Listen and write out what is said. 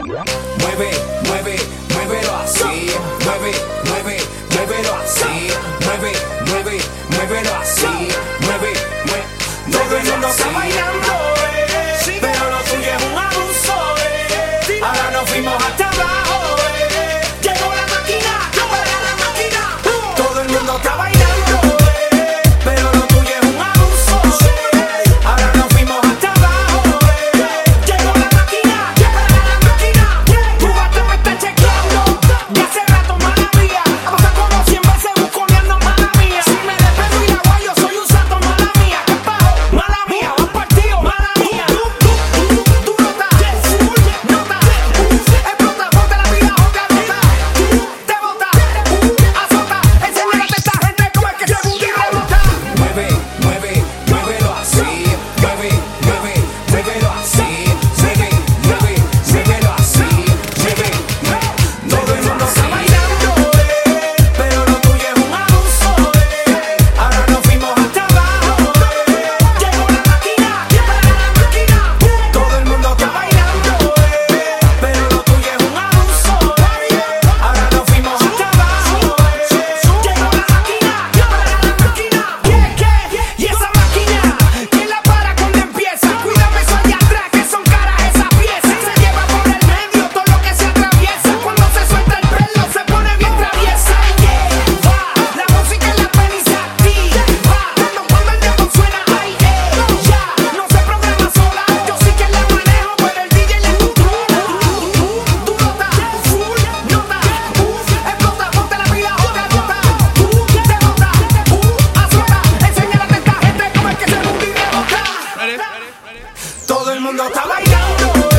Mueve, mueve, muévelo así. Mueve, mueve, muévelo así. Mueve, mueve, muévelo así. Mueve, mueve. Todo el mundo está bailando, pero lo tuyo es un abuso, Ahora nos fuimos hasta abajo, Llegó la máquina, para la máquina. Todo el mundo está bailando, pero lo tuyo es un abuso, Ahora nos fuimos hasta abajo, Llegó la máquina, para la máquina. Tu gato me está chequeando, ya hace rato, mala mía. Ha pasado como 100 veces busconeando, mala mía. Si me despego y la guayo, soy un santo, mala mía. ¿Qué pajo? Mala mía, un partido, mala mía. Tú nota, nota, explota, ponte la vida, otra nota. Te bota, azota, enséñale a esta gente cómo es que se budi rebota. Mueve, mueve, muévelo así. Mueve, mueve, muévelo así. Mueve, mueve, muévelo así. Mueve, mueve. Todo el mundo está bailando, pero lo tuyo es un abuso, Ahora nos fuimos hasta abajo, Llegó la máquina, para la máquina. Todo el mundo está bailando, pero lo tuyo es un abuso, Ahora nos fuimos hasta abajo, Llegó la máquina, para la máquina. ¿Qué? Y esa máquina, ¿quién la para cuando empieza? Cuídame eso allá atrás, que son caras esas piezas. Se lleva por el medio todo lo que se atraviesa. Cuando se suelta el pelo se pone bien traviesa. Va, la música en la peli se activa. Cuando el dembow suena, ay, ya. No se programa sola, yo sí que la manejo, pero el DJ le controla. Tú nota, full nota, explota, ponte la pila, otra nota. Te bota, azota, enséñale a esta gente cómo es que se budi rebota. Todo el mundo está bailando,